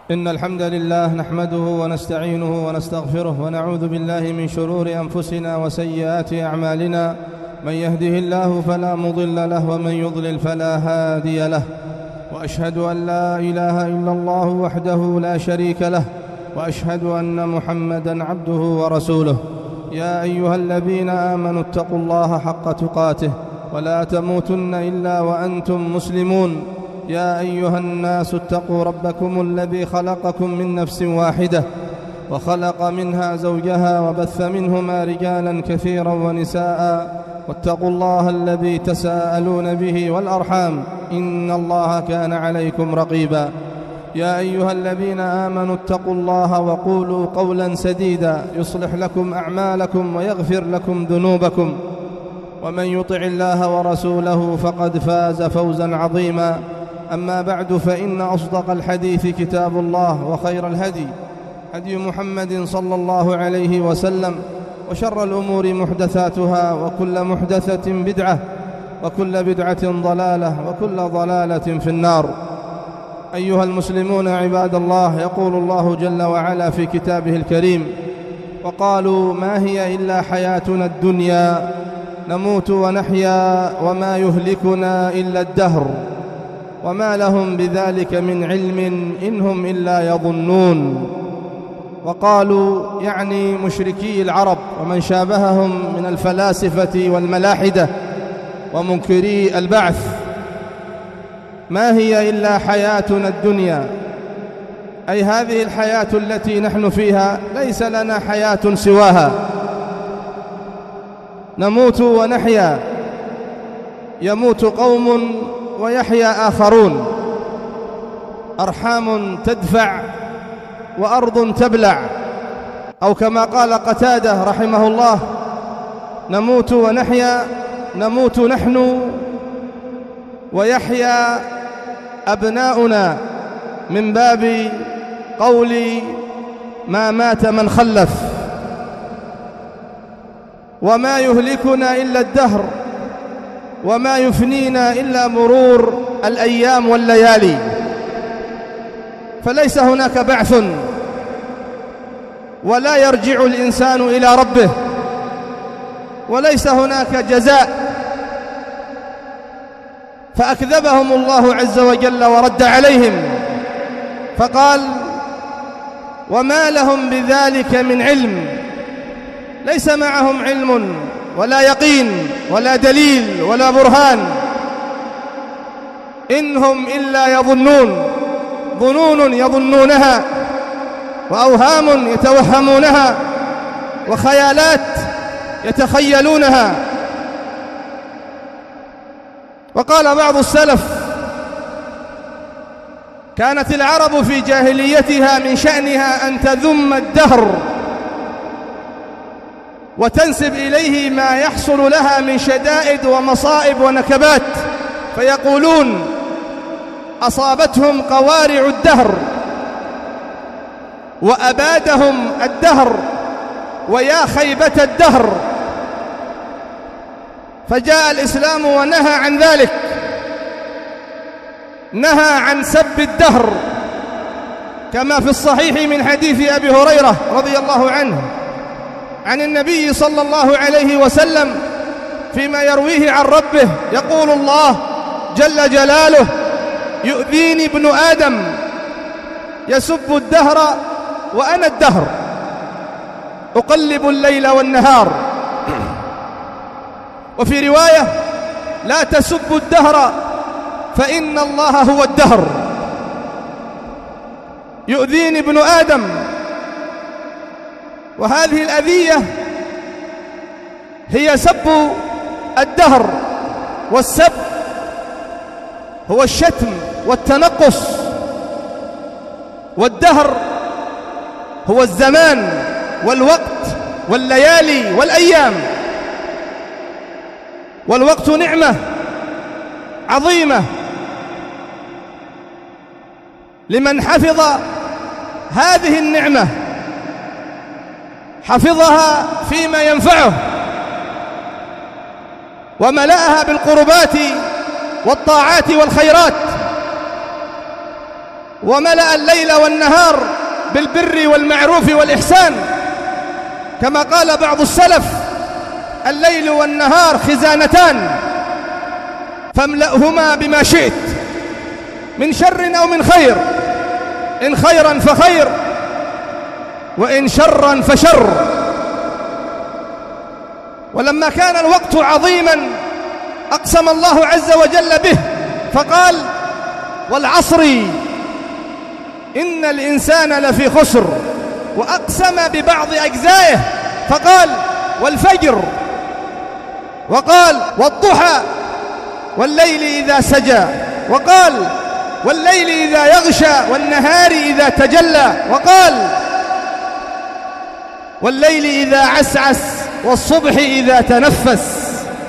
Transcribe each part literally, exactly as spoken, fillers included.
إن الحمد لله نحمده ونستعينه ونستغفره ونعوذ بالله من شرور أنفسنا وسيئات أعمالنا. من يهده الله فلا مضل له ومن يضلل فلا هادي له، وأشهد أن لا إله إلا الله وحده لا شريك له، وأشهد أن محمدًا عبده ورسوله. يا أيها الذين آمنوا اتقوا الله حق تقاته ولا تموتن إلا وأنتم مسلمون. يا أيها الناس اتقوا ربكم الذي خلقكم من نفس واحدة وخلق منها زوجها وبث منهما رجالا كثيرا ونساء، واتقوا الله الذي تساءلون به والأرحام إن الله كان عليكم رقيبا. يا أيها الذين آمنوا اتقوا الله وقولوا قولا سديدا يصلح لكم أعمالكم ويغفر لكم ذنوبكم، ومن يطع الله ورسوله فقد فاز فوزا عظيما. أما بعد، فإن أصدق الحديث كتاب الله، وخير الهدي هدي محمد صلى الله عليه وسلم، وشر الأمور محدثاتها، وكل محدثة بدعة، وكل بدعة ضلالة، وكل ضلالة في النار. أيها المسلمون عباد الله، يقول الله جل وعلا في كتابه الكريم: وقالوا ما هي إلا حياتنا الدنيا نموت ونحيا وما يهلكنا إلا الدهر وما لهم بذلك من علم إن هم إلا يظنون. وقالوا يعني مشركي العرب ومن شابههم من الفلاسفة والملاحدة ومنكري البعث: ما هي إلا حياتنا الدنيا، أي هذه الحياة التي نحن فيها ليس لنا حياة سواها، نموت ونحيا، يموت قوم ويحيا آخرون، أرحام تدفع وأرض تبلع، أو كما قال قتادة رحمه الله: نموت ونحيا، نموت نحن ويحيا أبناؤنا، من باب قول ما مات من خلف. وما يهلكنا إلا الدهر وما يفنينا إلا مرور الأيام والليالي، فليس هناك بعث ولا يرجع الإنسان إلى ربه، وليس هناك جزاء. فأكذبهم الله عز وجل ورد عليهم فقال: وما لهم بذلك من علم، ليس معهم علم ولا يقين ولا دليل ولا برهان، إن هم إلا يظنون، ظنون يظنونها، وأوهام يتوهمونها، وخيالات يتخيلونها. وقال بعض السلف: كانت العرب في جاهليتها من شأنها أن تذم الدهر وتنسب إليه ما يحصل لها من شدائد ومصائب ونكبات، فيقولون: أصابتهم قوارع الدهر وأبادهم الدهر ويا خيبة الدهر. فجاء الإسلام ونهى عن ذلك، نهى عن سب الدهر، كما في الصحيح من حديث أبي هريرة رضي الله عنه عن النبي صلى الله عليه وسلم فيما يرويه عن ربه: يقول الله جل جلاله: يؤذيني ابن آدم يسب الدهر وأنا الدهر، أقلب الليل والنهار. وفي رواية: لا تسبوا الدهر فإن الله هو الدهر. يؤذيني ابن آدم، وهذه الأذية هي سب الدهر، والسب هو الشتم والتنقص، والدهر هو الزمان والوقت والليالي والأيام. والوقت نعمة عظيمة لمن حفظ هذه النعمة، حفظها فيما ينفعه وملأها بالقربات والطاعات والخيرات. وملأ الليل والنهار بالبر والمعروف والإحسان، كما قال بعض السلف: الليل والنهار خزانتان فاملأهما بما شئت من شر أو من خير، إن خيرا فخير وإن شرا فشر. ولما كان الوقت عظيما أقسم الله عز وجل به فقال: والعصر إن الإنسان لفي خسر، وأقسم ببعض أجزائه فقال: والفجر، وقال: والضحى، والليل إذا سجى، وقال: والليل إذا يغشى، والنهار إذا تجلى، وقال: والليل إذا عسعس، والصبح إذا تنفس.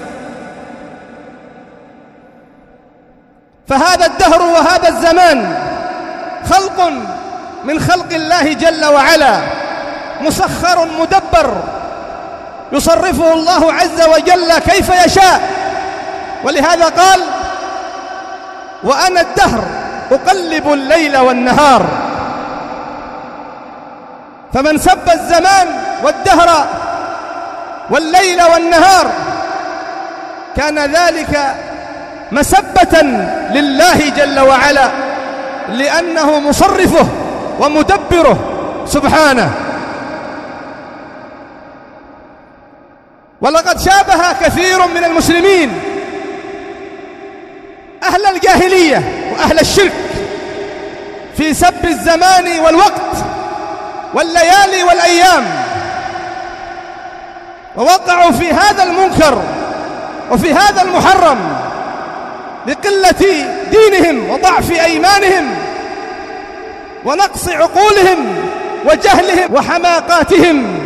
فهذا الدهر وهذا الزمان خلق من خلق الله جل وعلا، مسخر مدبر يصرفه الله عز وجل كيف يشاء. ولهذا قال: وأنا الدهر أقلب الليل والنهار. فمن سب الزمان والدهر والليل والنهار كان ذلك مسبة لله جل وعلا، لأنه مصرفه ومدبره سبحانه. ولقد شابه كثير من المسلمين أهل الجاهلية وأهل الشرك في سب الزمان والوقت والليالي والأيام، ووقعوا في هذا المنكر وفي هذا المحرم لقلة دينهم وضعف أيمانهم ونقص عقولهم وجهلهم وحماقاتهم.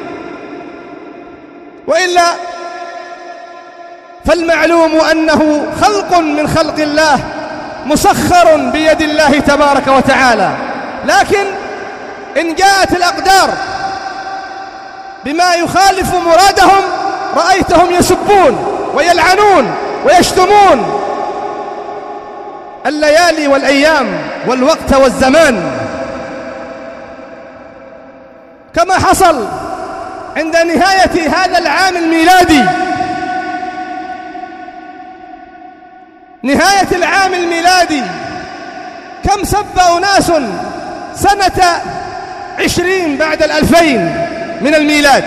وإلا فالمعلوم أنه خلق من خلق الله مسخر بيد الله تبارك وتعالى، لكن إن جاءت الأقدار بما يخالف مرادهم رأيتهم يسبون ويلعنون ويشتمون الليالي والأيام والوقت والزمان، كما حصل عند نهاية هذا العام الميلادي. نهاية العام الميلادي كم سب أناس سنة عشرين بعد الألفين من الميلاد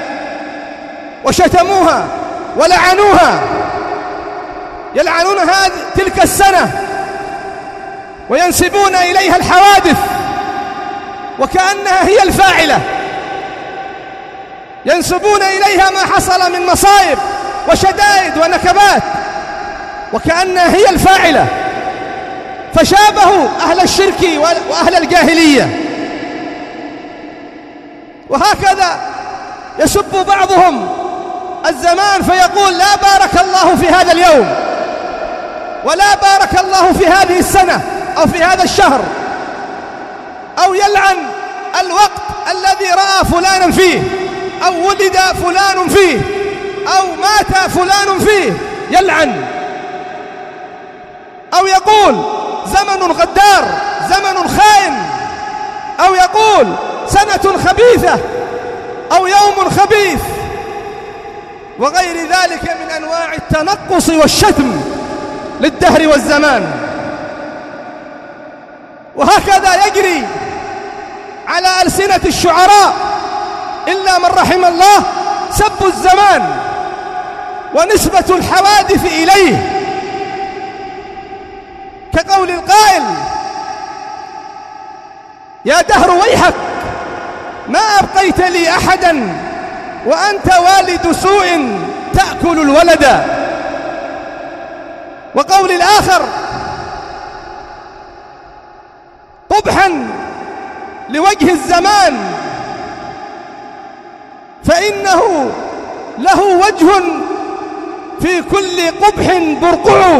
وشتموها ولعنوها، يلعنون هذه تلك السنة وينسبون إليها الحوادث وكأنها هي الفاعلة، ينسبون إليها ما حصل من مصائب وشدائد ونكبات وكأنها هي الفاعلة، فشابهوا أهل الشرك وأهل الجاهلية. وهكذا يسب بعضهم الزمان فيقول: لا بارك الله في هذا اليوم، ولا بارك الله في هذه السنة أو في هذا الشهر، أو يلعن الوقت الذي رأى فلانا فيه، أو ولد فلان فيه، أو مات فلان فيه، يلعن. أو يقول: زمن غدار، زمن خائن، أو يقول: سنة خبيثة، أو يوم خبيث، وغير ذلك من أنواع التنقص والشتم للدهر والزمان. وهكذا يجري على ألسنة الشعراء إلا من رحم الله سب الزمان ونسبة الحوادث إليه، كقول القائل: يا دهر ويحك ما أبقيت لي أحدا وأنت والد سوء تأكل الولد. وقول الآخر: قبحا لوجه الزمان فإنه له وجه في كل قبح برقع.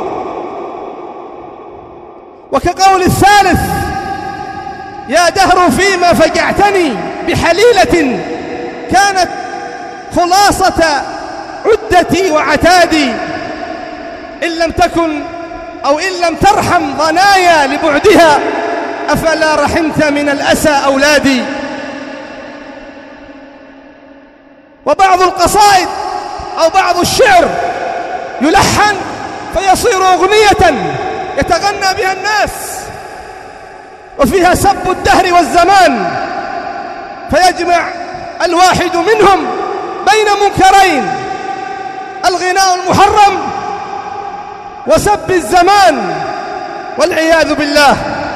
وكقول الثالث: يا دهر فيما فجعتني بحليلة كانت خلاصة عدتي وعتادي، إن لم تكن أو إن لم ترحم ضنايا لبعدها أفلا رحمت من الأسى أولادي. وبعض القصائد أو بعض الشعر يلحن فيصير أغنية يتغنى بها الناس، وفيها سب الدهر والزمان، فيجمع الواحد منهم بين منكرين: الغناء المحرم وسب الزمان، والعياذ بالله.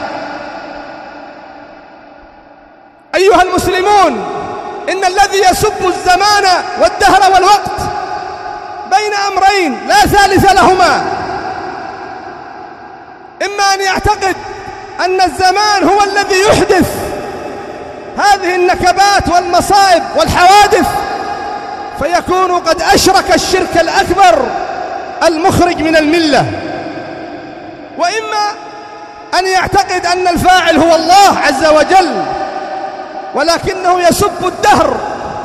أيها المسلمون، إن الذي يسب الزمان والدهر والوقت بين أمرين لا ثالث لهما: إما أن يعتقد أن الزمان هو الذي يحدث هذه النكبات والمصائب والحوادث، فيكون قد أشرك الشرك الأكبر المخرج من الملة، وإما أن يعتقد أن الفاعل هو الله عز وجل، ولكنه يسب الدهر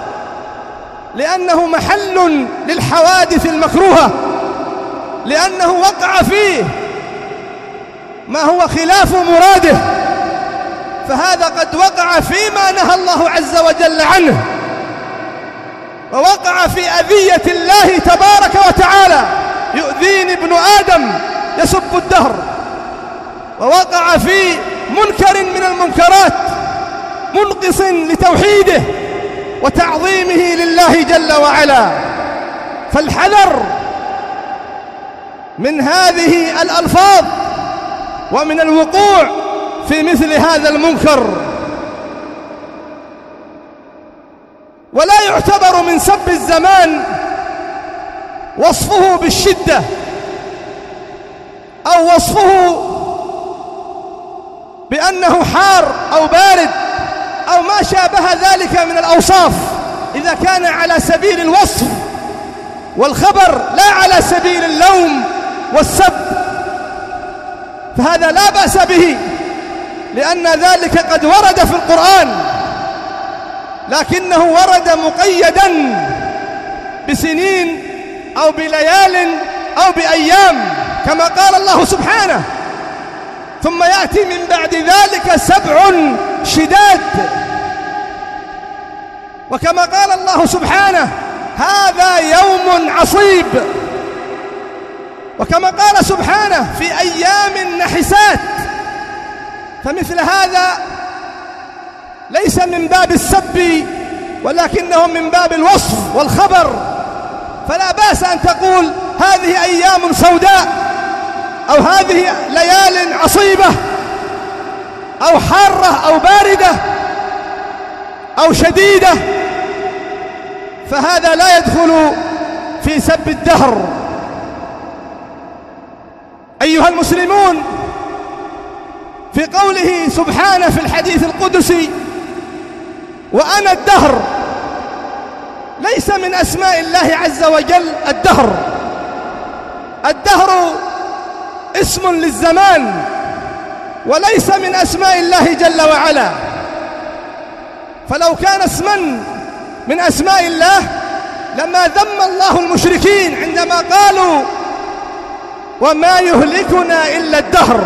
لأنه محل للحوادث المكروهة، لأنه وقع فيه ما هو خلاف مراده، فهذا قد وقع فيما نهى الله عز وجل عنه، ووقع في أذية الله تبارك وتعالى. يؤذيني ابن آدم يسب الدهر، ووقع في منكر من المنكرات منقص لتوحيده وتعظيمه لله جل وعلا. فالحذر من هذه الألفاظ ومن الوقوع في مثل هذا المنكر. ولا يعتبر من سب الزمان وصفه بالشدة أو وصفه بأنه حار أو بارد أو ما شابه ذلك من الأوصاف، إذا كان على سبيل الوصف والخبر لا على سبيل اللوم والسب، فهذا لا بأس به، لأن ذلك قد ورد في القرآن، لكنه ورد مقيدا بسنين أو بليال أو بأيام، كما قال الله سبحانه: ثم يأتي من بعد ذلك سبع شداد. وكما قال الله سبحانه: هذا يوم عصيب. وكما قال سبحانه: في أيام نحسات. فمثل هذا ليس من باب السب، ولكنه من باب الوصف والخبر، فلا بأس أن تقول هذه أيام سوداء، أو هذه ليال عصيبة، أو حارة أو باردة أو شديدة، فهذا لا يدخل في سب الدهر. أيها المسلمون، في قوله سبحانه في الحديث القدسي: وأنا الدهر، ليس من أسماء الله عز وجل الدهر. الدهر اسم للزمان، وليس من أسماء الله جل وعلا. فلو كان اسما من أسماء الله لما ذم الله المشركين عندما قالوا: وما يهلكنا إلا الدهر.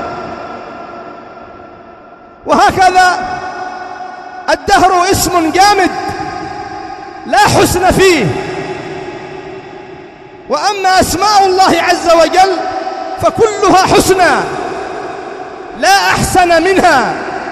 وهكذا الدهر اسم جامد لا حسن فيه. وأما أسماء الله عز وجل فكلها حسنى لا أحسن منها.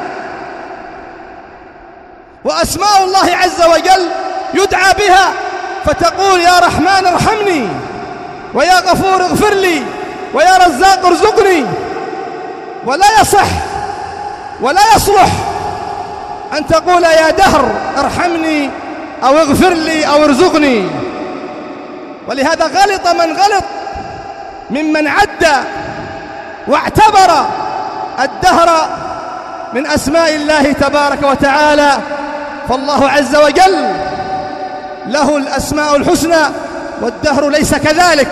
وأسماء الله عز وجل يدعى بها فتقول: يا رحمن ارحمني، ويا غفور اغفر لي، ويا رزاق ارزقني. ولا يصح ولا يصلح أن تقول: يا دهر ارحمني أو اغفر لي أو ارزقني. ولهذا غلط من غلط ممن عد واعتبر الدهر من أسماء الله تبارك وتعالى. فالله عز وجل له الأسماء الحسنى، والدهر ليس كذلك،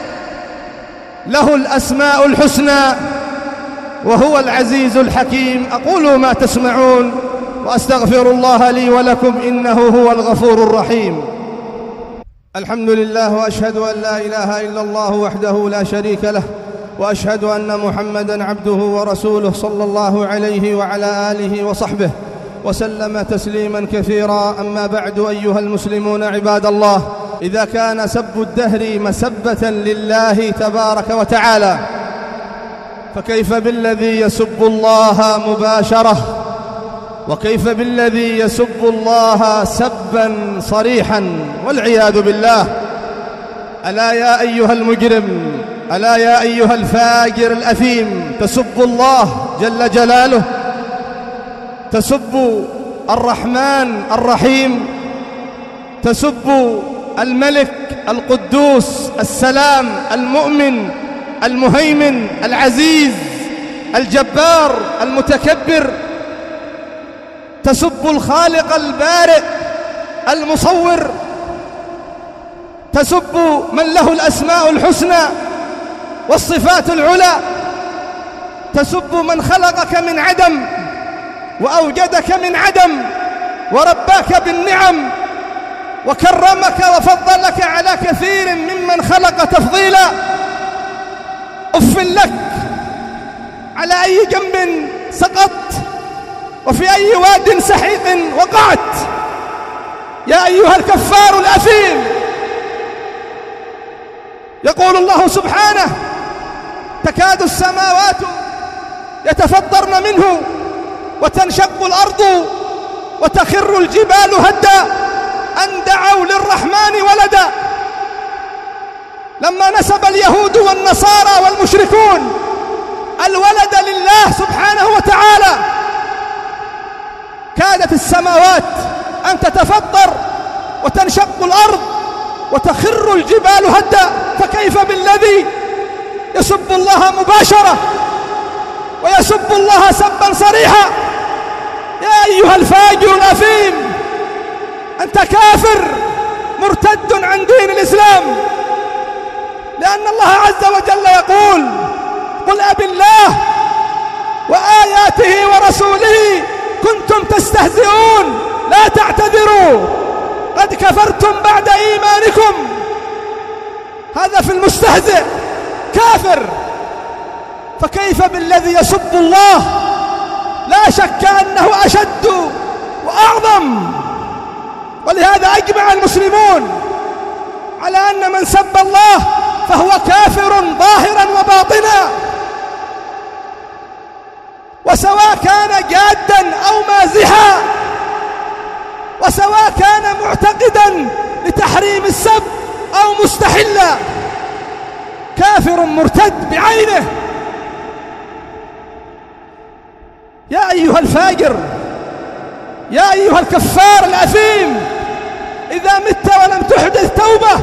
له الأسماء الحسنى وهو العزيز الحكيم. أقول ما تسمعون وأستغفر الله لي ولكم إنه هو الغفور الرحيم. الحمد لله، وأشهد أن لا إله إلا الله وحده لا شريك له، وأشهد أن محمدًا عبده ورسوله صلى الله عليه وعلى آله وصحبه وسلم تسليمًا كثيرا. أما بعد، أيها المسلمون عباد الله، إذا كان سب الدهر مسبة لله تبارك وتعالى، فكيف بالذي يسب الله مباشرة؟ وكيف بالذي يسب الله سبا صريحا والعياذ بالله؟ ألا يا أيها المجرم، ألا يا أيها الفاجر الأثيم، تسب الله جل جلاله، تسب الرحمن الرحيم، تسب الملك القدوس السلام المؤمن المهيمن العزيز الجبار المتكبر، تسب الخالق البارئ المصور، تسب من له الأسماء الحسنى والصفات العلى، تسب من خلقك من عدم وأوجدك من عدم ورباك بالنعم وكرمك وفضلك على كثير ممن خلق تفضيلا. أف لك، على أي جنب سقطت وفي أي واد سحيق وقعت يا أيها الكفار الأثيم. يقول الله سبحانه: تكاد السماوات يتفطرن منه وتنشق الأرض وتخر الجبال هدا أن دعوا للرحمن ولدا. لما نسب اليهود والنصارى والمشركون الولد لله سبحانه وتعالى، كادت السماوات أن تتفطر وتنشق الأرض وتخر الجبال هدا، فكيف بالذي يسب الله مباشرة ويسب الله سبا صريحا؟ يا أيها الفاجر الأثيم، أنت كافر مرتد عن دين الإسلام، لأن الله عز وجل يقول: قل أب الله وآياته ورسوله كنتم تستهزئون لا تعتذروا قد كفرتم بعد إيمانكم. هذا في المستهزئ كافر، فكيف بالذي يسب الله؟ لا شك أنه أشد وأعظم. ولهذا أجمع المسلمون على أن من سب الله فهو كافر ظاهرا وباطنا، وسواء كان جادا أو مازحا، وسواء كان معتقدا لتحريم السب أو مستحلا، كافر مرتد بعينه. يا أيها الفاجر، يا أيها الكفار الأثيم، إذا مت ولم تحدث توبة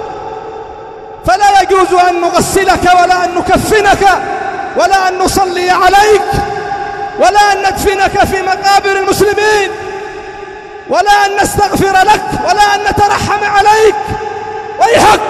فلا يجوز أن نغسلك ولا أن نكفنك ولا أن نصلي عليك ولا أن ندفنك في مقابر المسلمين ولا أن نستغفر لك ولا أن نترحم عليك. ويحك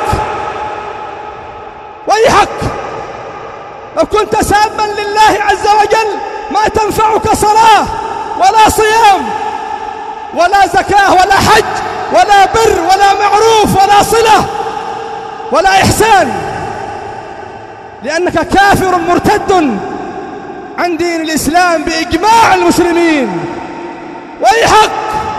ويحك، لو كنت سابا لله عز وجل ما تنفعك صلاة ولا صيام ولا زكاة ولا حج ولا بر ولا معروف ولا صلة ولا إحسان، لأنك كافر مرتد عن دين الإسلام بإجماع المسلمين. ويحك،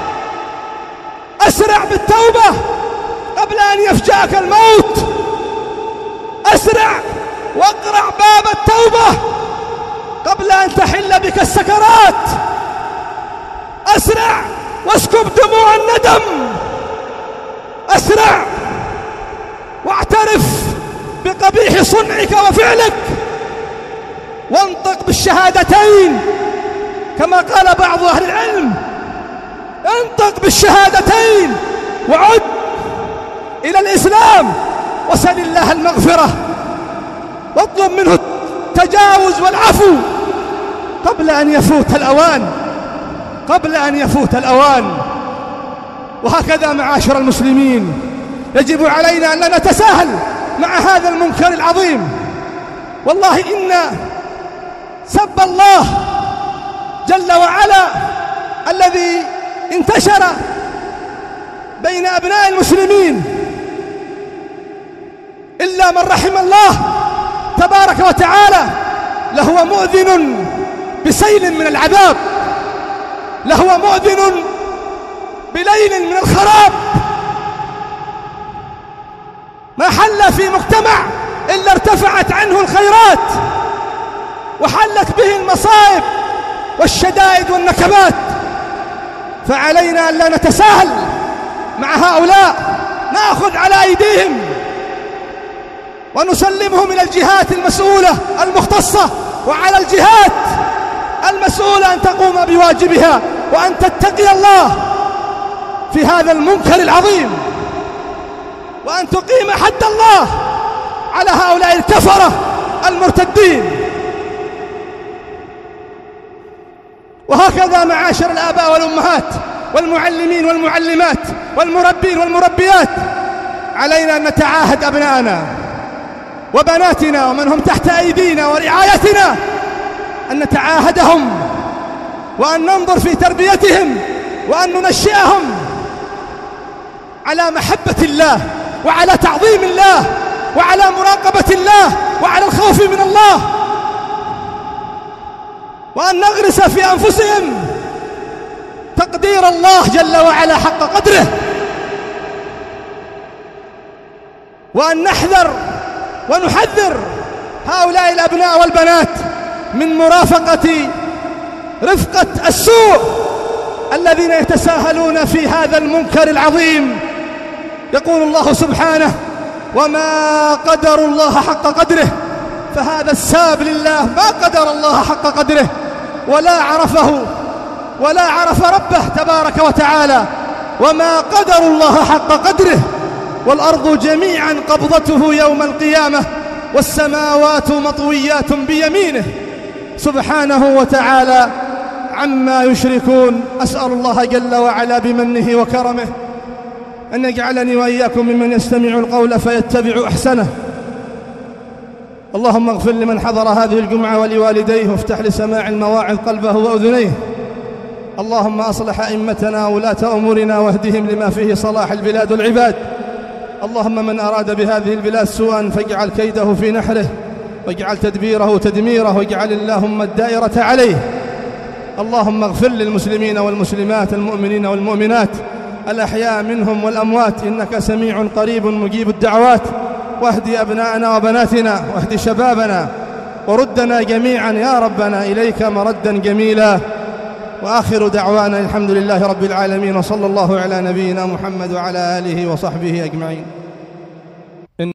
أسرع بالتوبة قبل أن يفجأك الموت، أسرع واقرع باب التوبة قبل أن تحل بك السكرات، أسرع واسكب دموع الندم، أسرع واعترف بقبيح صنعك وفعلك، وانطق بالشهادتين كما قال بعض أهل العلم: انطق بالشهادتين وعد إلى الإسلام وسل الله المغفرة واطلب منه التجاوز والعفو قبل أن يفوت الأوان، قبل أن يفوت الأوان. وهكذا معاشر المسلمين يجب علينا أن لا نتساهل مع هذا المنكر العظيم. والله إن سب الله جل وعلا الذي انتشر بين أبناء المسلمين إلا من رحم الله تبارك وتعالى لهو مؤذن بسيل من العذاب، لهو مؤذن بليل من الخراب. ما حل في مجتمع إلا ارتفعت عنه الخيرات وحلت به المصائب والشدائد والنكبات. فعلينا أن لا نتساهل مع هؤلاء، نأخذ على أيديهم ونسلمهم إلى الجهات المسؤولة المختصة، وعلى الجهات المسؤولة أن تقوم بواجبها وأن تتقي الله في هذا المنكر العظيم، وأن تقيم حد الله على هؤلاء الكفرة المرتدين. وهكذا معاشر الآباء والأمهات والمعلمين والمعلمات والمربين والمربيات، علينا أن نتعاهد أبناءنا وبناتنا ومن هم تحت أيدينا ورعايتنا، أن نتعاهدهم وأن ننظر في تربيتهم وأن ننشئهم على محبة الله وعلى تعظيم الله وعلى مراقبة الله وعلى الخوف من الله، وأن نغرس في أنفسهم تقدير الله جل وعلا حق قدره، وأن نحذر ونحذر هؤلاء الأبناء والبنات من مرافقة رفقة السوء الذين يتساهلون في هذا المنكر العظيم. يقول الله سبحانه: وما قدروا الله حق قدره، فهذا الساب لله ما قدر الله حق قدره ولا عرفه ولا عرف ربه تبارك وتعالى. وما قدروا الله حق قدره، والأرض جميعا قبضته يوم القيامة والسماوات مطويات بيمينه سبحانه وتعالى عما يشركون. أسأل الله جل وعلا بمنه وكرمه أن يجعلني وإياكم ممن يستمع القول فيتبع أحسنه. اللهم اغفر لمن حضر هذه الجمعة ولوالديه، وافتح لسماع المواعظ قلبه وأذنيه. اللهم أصلح أئمتنا وولاة أمورنا واهدهم لما فيه صلاح البلاد والعباد. اللهم من أراد بهذه البلاد سوءا فاجعل كيده في نحره، واجعل تدبيره تدميره، واجعل اللهم الدائرة عليه. اللهم اغفر للمسلمين والمسلمات، المؤمنين والمؤمنات، الأحياء منهم والأموات، إنك سميع قريب مجيب الدعوات. واهد أبناءنا وبناتنا، واهد شبابنا، وردنا جميعا يا ربنا إليك مردا جميلا. وآخر دعوانا الحمد لله رب العالمين، وصلى الله على نبينا محمد وعلى آله وصحبه أجمعين.